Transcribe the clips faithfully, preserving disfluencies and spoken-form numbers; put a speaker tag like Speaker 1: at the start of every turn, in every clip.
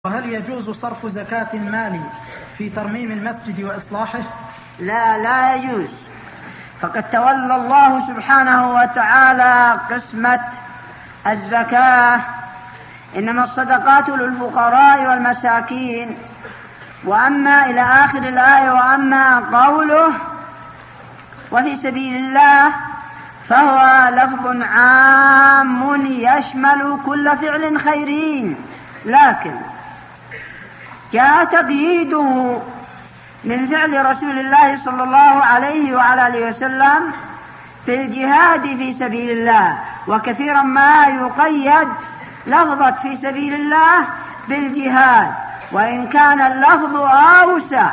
Speaker 1: وهل يجوز صرف زكاة المال في ترميم المسجد وإصلاحه؟
Speaker 2: لا لا يجوز. فقد تولى الله سبحانه وتعالى قسمة الزكاة، إنما الصدقات للفقراء والمساكين. وأما إلى آخر الآية وأما قوله وفي سبيل الله فهو لفظ عام يشمل كل فعل خيري، لكن جاء تقييده من فعل رسول الله صلى الله عليه وعلى آله وسلم في الجهاد في سبيل الله، وكثيرا ما يقيد لفظة في سبيل الله بالجهاد، وإن كان اللفظ أوسع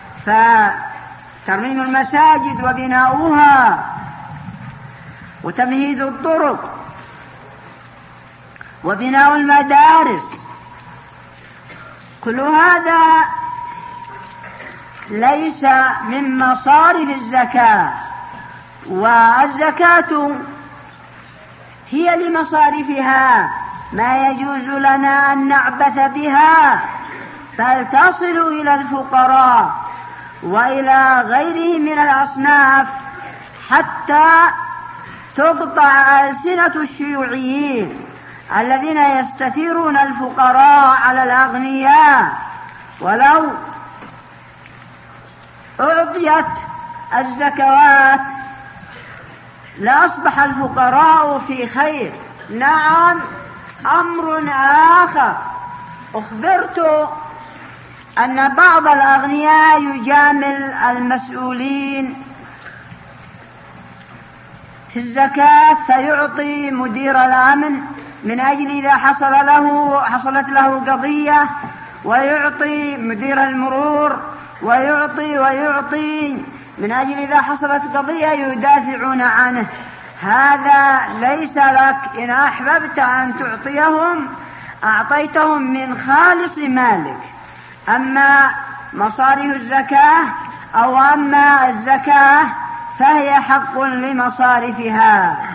Speaker 2: فترميم المساجد وبناؤها وتمهيد الطرق وبناء المدارس كل هذا ليس من مصارف الزكاة، والزكاة هي لمصارفها، ما يجوز لنا أن نعبث بها، بل تصل إلى الفقراء وإلى غيرهم من الأصناف حتى تقطع ألسنة الشيوعيين الذين يستثيرون الفقراء على الأغنياء. ولو أعطيت الزكوات لأصبح الفقراء في خير. نعم، أمر آخر، أخبرت أن بعض الأغنياء يجامل المسؤولين في الزكاة فيعطي مدير الأمن من أجل إذا حصل له حصلت له قضية، ويعطي مدير المرور، ويعطي ويعطي من أجل إذا حصلت قضية يدافعون عنه. هذا ليس لك. إن أحببت أن تعطيهم أعطيتهم من خالص مالك. أما مصارف الزكاة أو أما الزكاة فهي حق لمصارفها.